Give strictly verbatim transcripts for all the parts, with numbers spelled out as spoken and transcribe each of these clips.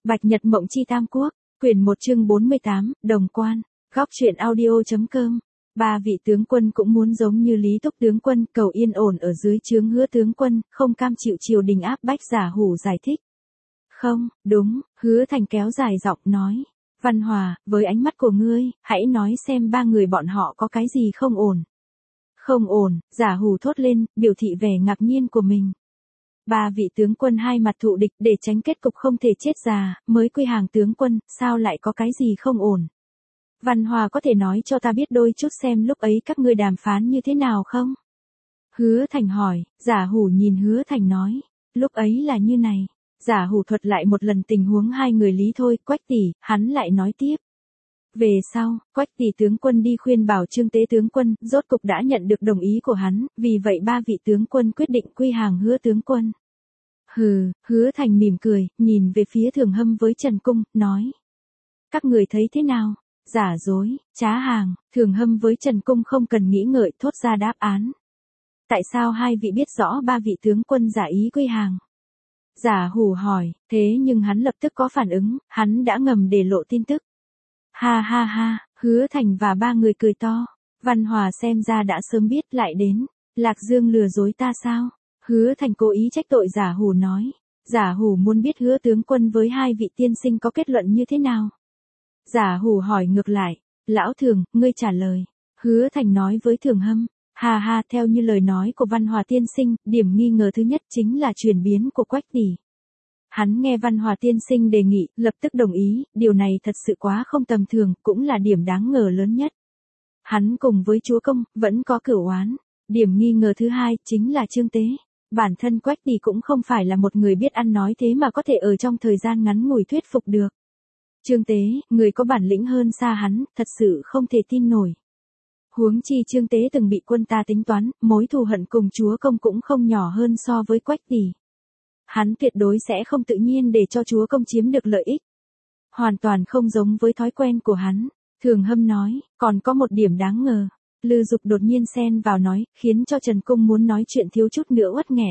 Bạch Nhật Mộng Chi Tam Quốc, quyển một chương bốn mươi tám, Đồng Quan, góc truyện audio.com. Ba vị tướng quân cũng muốn giống như Lý Túc tướng quân cầu yên ổn ở dưới trướng Hứa tướng quân, không cam chịu triều đình áp bách. Giả Hủ giải thích. Không, đúng, Hứa Thành kéo dài giọng nói. Văn Hòa, với ánh mắt của ngươi, hãy nói xem ba người bọn họ có cái gì không ổn. Không ổn, Giả Hủ thốt lên, biểu thị vẻ ngạc nhiên của mình. Ba vị tướng quân hai mặt thụ địch để tránh kết cục không thể chết già, mới quy hàng tướng quân, sao lại có cái gì không ổn? Văn Hòa có thể nói cho ta biết đôi chút xem lúc ấy các ngươi đàm phán như thế nào không? Hứa Thành hỏi, Giả Hủ nhìn Hứa Thành nói, lúc ấy là như này. Giả Hủ thuật lại một lần tình huống hai người Lý Thôi, Quách tỷ, hắn lại nói tiếp. Về sau, Quách tỷ tướng quân đi khuyên bảo Trương Tế tướng quân, rốt cục đã nhận được đồng ý của hắn, vì vậy ba vị tướng quân quyết định quy hàng Hứa tướng quân. Hừ, Hứa Thành mỉm cười, nhìn về phía Thường Hâm với Trần Cung, nói. Các người thấy thế nào? Giả dối, trá hàng, Thường Hâm với Trần Cung không cần nghĩ ngợi thốt ra đáp án. Tại sao hai vị biết rõ ba vị tướng quân giả ý quy hàng? Giả Hủ hỏi, thế nhưng hắn lập tức có phản ứng, hắn đã ngầm để lộ tin tức. Ha ha ha, Hứa Thành và ba người cười to. Văn Hòa xem ra đã sớm biết lại đến. Lạc Dương lừa dối ta sao? Hứa Thành cố ý trách tội Giả Hủ nói. Giả Hủ muốn biết Hứa tướng quân với hai vị tiên sinh có kết luận như thế nào? Giả Hủ hỏi ngược lại. Lão Thường, ngươi trả lời. Hứa Thành nói với Thường Hâm. Ha ha, theo như lời nói của Văn Hòa tiên sinh, điểm nghi ngờ thứ nhất chính là chuyển biến của Quách tỷ. Hắn nghe Văn Hòa tiên sinh đề nghị, lập tức đồng ý, điều này thật sự quá không tầm thường, cũng là điểm đáng ngờ lớn nhất. Hắn cùng với chúa công, vẫn có cửu oán. Điểm nghi ngờ thứ hai, chính là Trương Tế. Bản thân Quách tỷ cũng không phải là một người biết ăn nói thế mà có thể ở trong thời gian ngắn ngủi thuyết phục được. Trương Tế, người có bản lĩnh hơn xa hắn, thật sự không thể tin nổi. Huống chi Trương Tế từng bị quân ta tính toán, mối thù hận cùng chúa công cũng không nhỏ hơn so với Quách tỷ. Hắn tuyệt đối sẽ không tự nhiên để cho chúa công chiếm được lợi ích. Hoàn toàn không giống với thói quen của hắn. Thường Hâm nói, còn có một điểm đáng ngờ. Lư Dục đột nhiên xen vào nói, khiến cho Trần Cung muốn nói chuyện thiếu chút nữa uất nghẹn.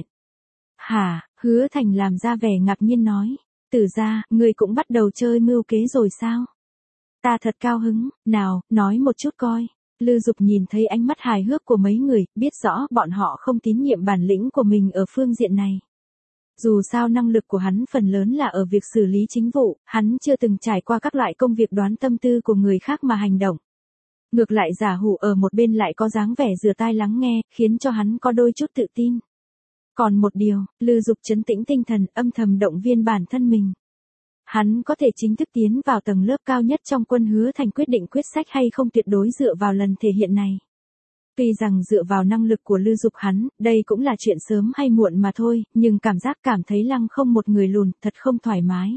Hả, Hứa Thành làm ra vẻ ngạc nhiên nói. Tử ra, người cũng bắt đầu chơi mưu kế rồi sao? Ta thật cao hứng, nào, nói một chút coi. Lư Dục nhìn thấy ánh mắt hài hước của mấy người, biết rõ bọn họ không tín nhiệm bản lĩnh của mình ở phương diện này. Dù sao năng lực của hắn phần lớn là ở việc xử lý chính vụ, hắn chưa từng trải qua các loại công việc đoán tâm tư của người khác mà hành động. Ngược lại Giả Hủ ở một bên lại có dáng vẻ rửa tai lắng nghe, khiến cho hắn có đôi chút tự tin. Còn một điều, Lư Dục trấn tĩnh tinh thần, âm thầm động viên bản thân mình. Hắn có thể chính thức tiến vào tầng lớp cao nhất trong quân. Hứa Thành quyết định quyết sách hay không tuyệt đối dựa vào lần thể hiện này. Tuy rằng dựa vào năng lực của Lư Dục hắn, đây cũng là chuyện sớm hay muộn mà thôi, nhưng cảm giác cảm thấy lăng không một người lùn, thật không thoải mái.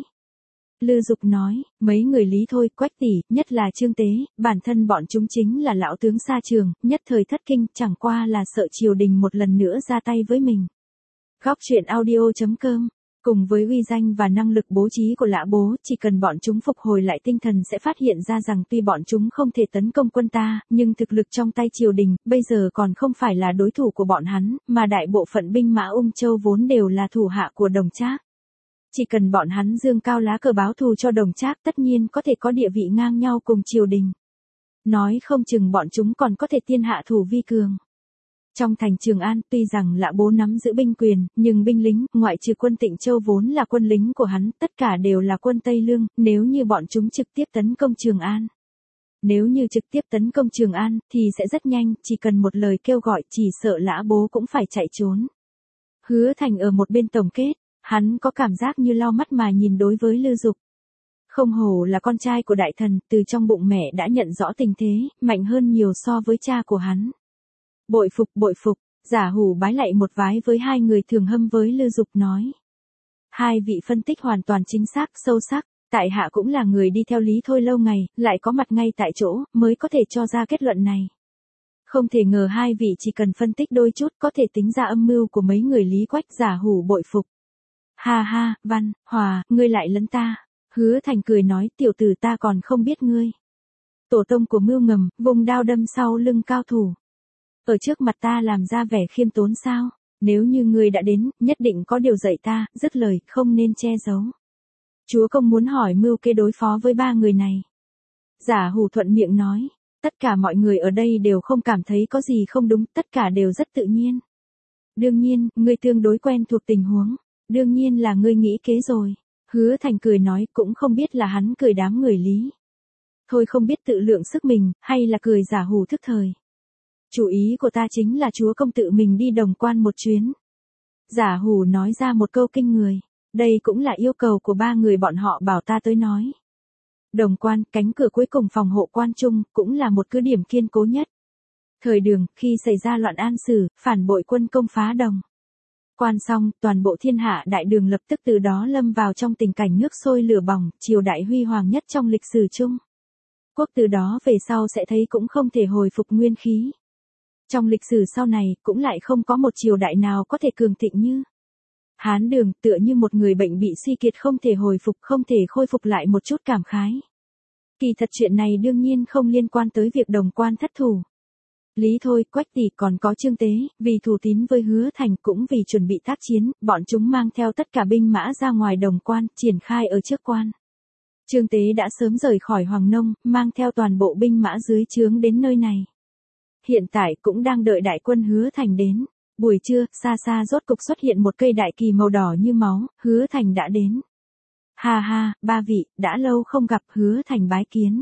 Lư Dục nói, mấy người Lý Thôi, Quách tỷ, nhất là Trương Tế, bản thân bọn chúng chính là lão tướng xa trường, nhất thời thất kinh, chẳng qua là sợ triều đình một lần nữa ra tay với mình. Góc truyện audio.com. Cùng với uy danh và năng lực bố trí của Lã Bố, chỉ cần bọn chúng phục hồi lại tinh thần sẽ phát hiện ra rằng tuy bọn chúng không thể tấn công quân ta, nhưng thực lực trong tay triều đình, bây giờ còn không phải là đối thủ của bọn hắn, mà đại bộ phận binh mã Ung Châu vốn đều là thủ hạ của Đồng Trác. Chỉ cần bọn hắn dương cao lá cờ báo thù cho Đồng Trác, tất nhiên có thể có địa vị ngang nhau cùng triều đình. Nói không chừng bọn chúng còn có thể tiên hạ thủ vi cường. Trong thành Trường An, tuy rằng Lã Bố nắm giữ binh quyền, nhưng binh lính, ngoại trừ quân Tịnh Châu vốn là quân lính của hắn, tất cả đều là quân Tây Lương, nếu như bọn chúng trực tiếp tấn công Trường An. Nếu như trực tiếp tấn công Trường An, thì sẽ rất nhanh, chỉ cần một lời kêu gọi, chỉ sợ Lã Bố cũng phải chạy trốn. Hứa Thành ở một bên tổng kết, hắn có cảm giác như lau mắt mà nhìn đối với Lư Dục. Không hổ là con trai của đại thần, từ trong bụng mẹ đã nhận rõ tình thế, mạnh hơn nhiều so với cha của hắn. Bội phục, bội phục, Giả Hủ bái lại một vái với hai người. Thường Hâm với Lư Dục nói. Hai vị phân tích hoàn toàn chính xác, sâu sắc, tại hạ cũng là người đi theo Lý Thôi lâu ngày, lại có mặt ngay tại chỗ, mới có thể cho ra kết luận này. Không thể ngờ hai vị chỉ cần phân tích đôi chút có thể tính ra âm mưu của mấy người Lý Quách. Giả Hủ bội phục. Ha ha, Văn, Hòa, ngươi lại lấn ta. Hứa Thành cười nói, tiểu tử ta còn không biết ngươi. Tổ tông của mưu ngầm, vùng đao đâm sau lưng cao thủ. Ở trước mặt ta làm ra vẻ khiêm tốn sao? Nếu như ngươi đã đến, nhất định có điều dạy ta, dứt lời, không nên che giấu. Chúa công muốn hỏi mưu kế đối phó với ba người này. Giả hủ thuận miệng nói, tất cả mọi người ở đây đều không cảm thấy có gì không đúng, tất cả đều rất tự nhiên. Đương nhiên, ngươi tương đối quen thuộc tình huống, đương nhiên là ngươi nghĩ kế rồi. Hứa Thành cười nói, cũng không biết là hắn cười đám người Lý Thôi không biết tự lượng sức mình, hay là cười giả hủ thức thời. Chủ ý của ta chính là chúa công tự mình đi Đồng Quan một chuyến. Giả hủ nói ra một câu kinh người, đây cũng là yêu cầu của ba người bọn họ bảo ta tới nói. Đồng Quan, cánh cửa cuối cùng phòng hộ quan trung, cũng là một cứ điểm kiên cố nhất. Thời Đường, khi xảy ra loạn An Sử, phản bội quân công phá Đồng Quan xong, toàn bộ thiên hạ đại đường lập tức từ đó lâm vào trong tình cảnh nước sôi lửa bỏng, triều đại huy hoàng nhất trong lịch sử chung. Quốc từ đó về sau sẽ thấy cũng không thể hồi phục nguyên khí. Trong lịch sử sau này, cũng lại không có một triều đại nào có thể cường thịnh như Hán Đường, tựa như một người bệnh bị suy kiệt không thể hồi phục, không thể khôi phục lại một chút cảm khái. Kỳ thật chuyện này đương nhiên không liên quan tới việc Đồng Quan thất thủ. Lý Thôi, Quách Tỷ còn có Trương Tế, vì thù tín với Hứa Thành cũng vì chuẩn bị tác chiến, bọn chúng mang theo tất cả binh mã ra ngoài Đồng Quan, triển khai ở trước quan. Trương Tế đã sớm rời khỏi Hoàng Nông, mang theo toàn bộ binh mã dưới trướng đến nơi này. Hiện tại cũng đang đợi đại quân Hứa Thành đến. Buổi trưa, xa xa rốt cục xuất hiện một cây đại kỳ màu đỏ như máu, Hứa Thành đã đến. Ha ha, ba vị, đã lâu không gặp, Hứa Thành bái kiến.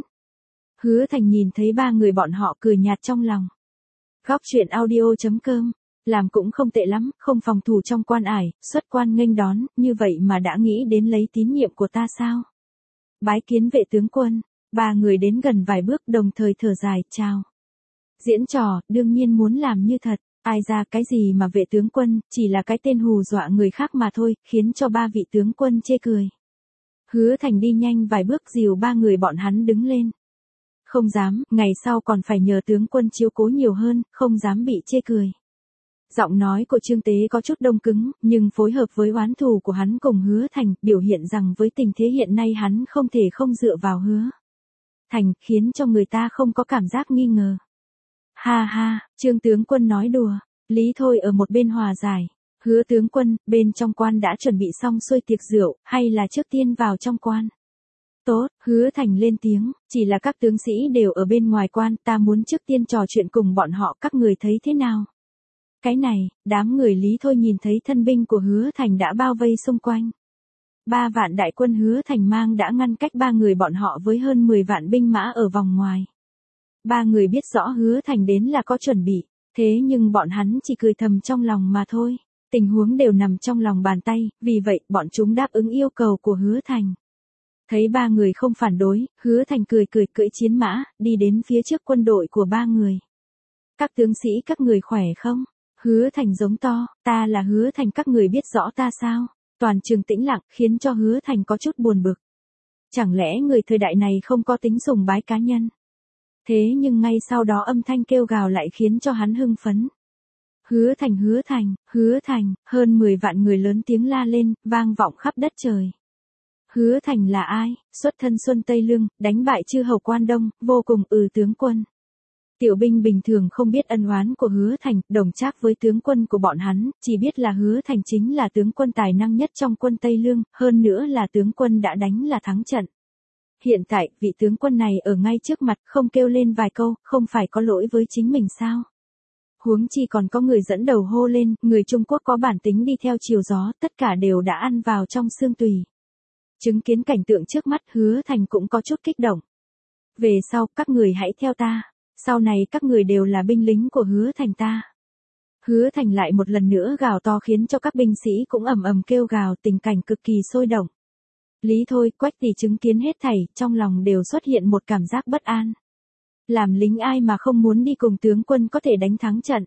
Hứa Thành nhìn thấy ba người bọn họ cười nhạt trong lòng. Góc truyện audio chấm com, làm cũng không tệ lắm, không phòng thủ trong quan ải, xuất quan nghênh đón, như vậy mà đã nghĩ đến lấy tín nhiệm của ta sao? Bái kiến vệ tướng quân, ba người đến gần vài bước đồng thời thở dài, chào. Diễn trò, đương nhiên muốn làm như thật, ai ra cái gì mà vệ tướng quân, chỉ là cái tên hù dọa người khác mà thôi, khiến cho ba vị tướng quân chê cười. Hứa Thành đi nhanh vài bước dìu ba người bọn hắn đứng lên. Không dám, ngày sau còn phải nhờ tướng quân chiếu cố nhiều hơn, không dám bị chê cười. Giọng nói của Trương Tế có chút đông cứng, nhưng phối hợp với oán thù của hắn cùng Hứa Thành, biểu hiện rằng với tình thế hiện nay hắn không thể không dựa vào Hứa Thành, khiến cho người ta không có cảm giác nghi ngờ. Ha ha, Trương tướng quân nói đùa, Lý Thôi ở một bên hòa giải. Hứa tướng quân, bên trong quan đã chuẩn bị xong xuôi tiệc rượu, hay là trước tiên vào trong quan? Tốt, Hứa Thành lên tiếng, chỉ là các tướng sĩ đều ở bên ngoài quan, ta muốn trước tiên trò chuyện cùng bọn họ, các người thấy thế nào? Cái này, đám người Lý Thôi nhìn thấy thân binh của Hứa Thành đã bao vây xung quanh. Ba vạn đại quân Hứa Thành mang đã ngăn cách ba người bọn họ với hơn mười vạn binh mã ở vòng ngoài. Ba người biết rõ Hứa Thành đến là có chuẩn bị, thế nhưng bọn hắn chỉ cười thầm trong lòng mà thôi. Tình huống đều nằm trong lòng bàn tay, vì vậy bọn chúng đáp ứng yêu cầu của Hứa Thành. Thấy ba người không phản đối, Hứa Thành cười cười cưỡi chiến mã, đi đến phía trước quân đội của ba người. Các tướng sĩ các người khỏe không? Hứa Thành giống to, ta là Hứa Thành, các người biết rõ ta sao? Toàn trường tĩnh lặng, khiến cho Hứa Thành có chút buồn bực. Chẳng lẽ người thời đại này không có tính sùng bái cá nhân? Thế nhưng ngay sau đó âm thanh kêu gào lại khiến cho hắn hưng phấn. Hứa Thành, Hứa Thành, Hứa Thành, hơn mười vạn người lớn tiếng la lên, vang vọng khắp đất trời. Hứa Thành là ai? Xuất thân Xuân Tây Lương, đánh bại chư hầu Quan Đông, vô cùng ừ tướng quân. Tiểu binh bình thường không biết ân oán của Hứa Thành, đồng trác với tướng quân của bọn hắn, chỉ biết là Hứa Thành chính là tướng quân tài năng nhất trong quân Tây Lương, hơn nữa là tướng quân đã đánh là thắng trận. Hiện tại, vị tướng quân này ở ngay trước mặt, không kêu lên vài câu, không phải có lỗi với chính mình sao? Huống chi còn có người dẫn đầu hô lên, người Trung Quốc có bản tính đi theo chiều gió, tất cả đều đã ăn vào trong xương tùy. Chứng kiến cảnh tượng trước mắt, Hứa Thành cũng có chút kích động. Về sau, các người hãy theo ta. Sau này các người đều là binh lính của Hứa Thành ta. Hứa Thành lại một lần nữa gào to khiến cho các binh sĩ cũng ầm ầm kêu gào, tình cảnh cực kỳ sôi động. Lý Thôi, Quách Tỷ chứng kiến hết thảy, trong lòng đều xuất hiện một cảm giác bất an. Làm lính ai mà không muốn đi cùng tướng quân có thể đánh thắng trận.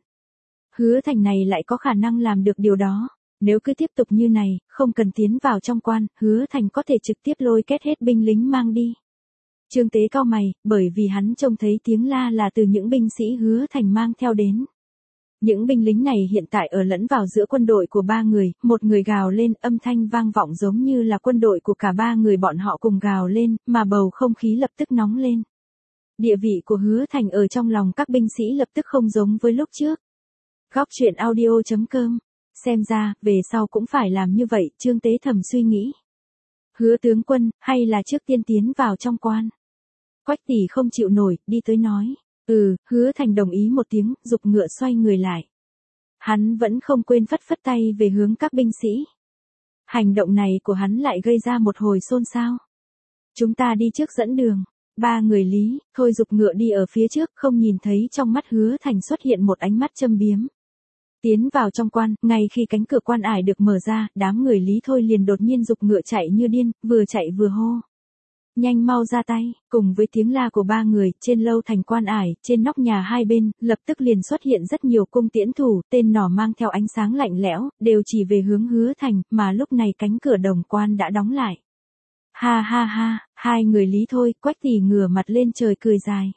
Hứa Thành này lại có khả năng làm được điều đó. Nếu cứ tiếp tục như này, không cần tiến vào trong quan, Hứa Thành có thể trực tiếp lôi kết hết binh lính mang đi. Trương Tế cau mày, bởi vì hắn trông thấy tiếng la là từ những binh sĩ Hứa Thành mang theo đến. Những binh lính này hiện tại ở lẫn vào giữa quân đội của ba người, một người gào lên, âm thanh vang vọng giống như là quân đội của cả ba người bọn họ cùng gào lên, mà bầu không khí lập tức nóng lên. Địa vị của Hứa Thành ở trong lòng các binh sĩ lập tức không giống với lúc trước. Góc truyện audio chấm com, xem ra, về sau cũng phải làm như vậy, Trương Tế thầm suy nghĩ. Hứa tướng quân, hay là trước tiên tiến vào trong quan. Quách tỷ không chịu nổi, đi tới nói. Ừ, Hứa Thành đồng ý một tiếng, giục ngựa xoay người lại. Hắn vẫn không quên phất phất tay về hướng các binh sĩ. Hành động này của hắn lại gây ra một hồi xôn xao. Chúng ta đi trước dẫn đường. Ba người Lý, thôi giục ngựa đi ở phía trước, không nhìn thấy trong mắt Hứa Thành xuất hiện một ánh mắt châm biếm. Tiến vào trong quan, ngay khi cánh cửa quan ải được mở ra, đám người Lý Thôi liền đột nhiên giục ngựa chạy như điên, vừa chạy vừa hô. Nhanh mau ra tay, cùng với tiếng la của ba người, trên lâu thành quan ải, trên nóc nhà hai bên, lập tức liền xuất hiện rất nhiều cung tiễn thủ, tên nỏ mang theo ánh sáng lạnh lẽo, đều chỉ về hướng Hứa Thành, mà lúc này cánh cửa đồng quan đã đóng lại. Ha ha ha, hai người Lý Thôi, Quách tỷ ngửa mặt lên trời cười dài.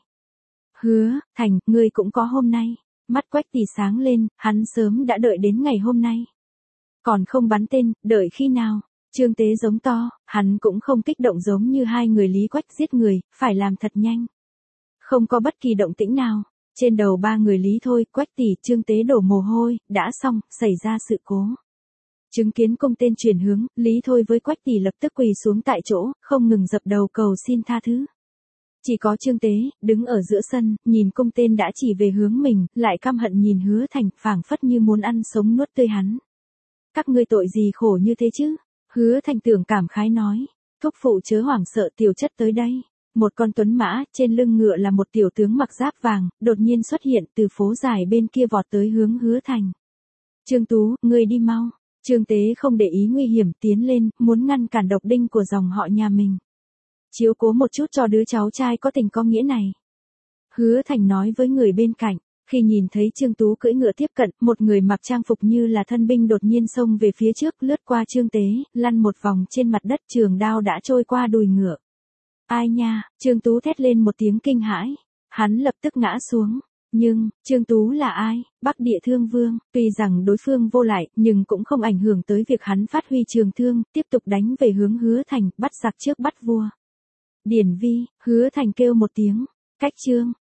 Hứa Thành, ngươi cũng có hôm nay. Mắt Quách tỷ sáng lên, hắn sớm đã đợi đến ngày hôm nay. Còn không bắn tên, đợi khi nào? Trương Tế giống to, hắn cũng không kích động giống như hai người Lý Quách giết người, phải làm thật nhanh. Không có bất kỳ động tĩnh nào. Trên đầu ba người Lý Thôi, Quách tỷ, Trương Tế đổ mồ hôi, đã xong, xảy ra sự cố. Chứng kiến cung tên chuyển hướng, Lý Thôi với Quách tỷ lập tức quỳ xuống tại chỗ, không ngừng dập đầu cầu xin tha thứ. Chỉ có Trương Tế, đứng ở giữa sân, nhìn cung tên đã chỉ về hướng mình, lại căm hận nhìn Hứa Thành, phảng phất như muốn ăn sống nuốt tươi hắn. Các ngươi tội gì khổ như thế chứ? Hứa Thành tưởng cảm khái nói. Thúc phụ chớ hoảng sợ, tiểu chất tới đây. Một con tuấn mã, trên lưng ngựa là một tiểu tướng mặc giáp vàng, đột nhiên xuất hiện từ phố dài bên kia vọt tới hướng Hứa Thành. Trương Tú, ngươi đi mau. Trương Tế không để ý nguy hiểm tiến lên, muốn ngăn cản độc đinh của dòng họ nhà mình. Chiếu cố một chút cho đứa cháu trai có tình có nghĩa này. Hứa Thành nói với người bên cạnh, khi nhìn thấy Trương Tú cưỡi ngựa tiếp cận, một người mặc trang phục như là thân binh đột nhiên xông về phía trước, lướt qua Trương Tế, lăn một vòng trên mặt đất, trường đao đã trôi qua đùi ngựa. Ai nha, Trương Tú thét lên một tiếng kinh hãi, hắn lập tức ngã xuống. Nhưng, Trương Tú là ai? Bắc Địa Thương Vương, tuy rằng đối phương vô lại, nhưng cũng không ảnh hưởng tới việc hắn phát huy trường thương, tiếp tục đánh về hướng Hứa Thành, bắt giặc trước bắt vua. Điển Vi, Hứa Thành kêu một tiếng, cách chương.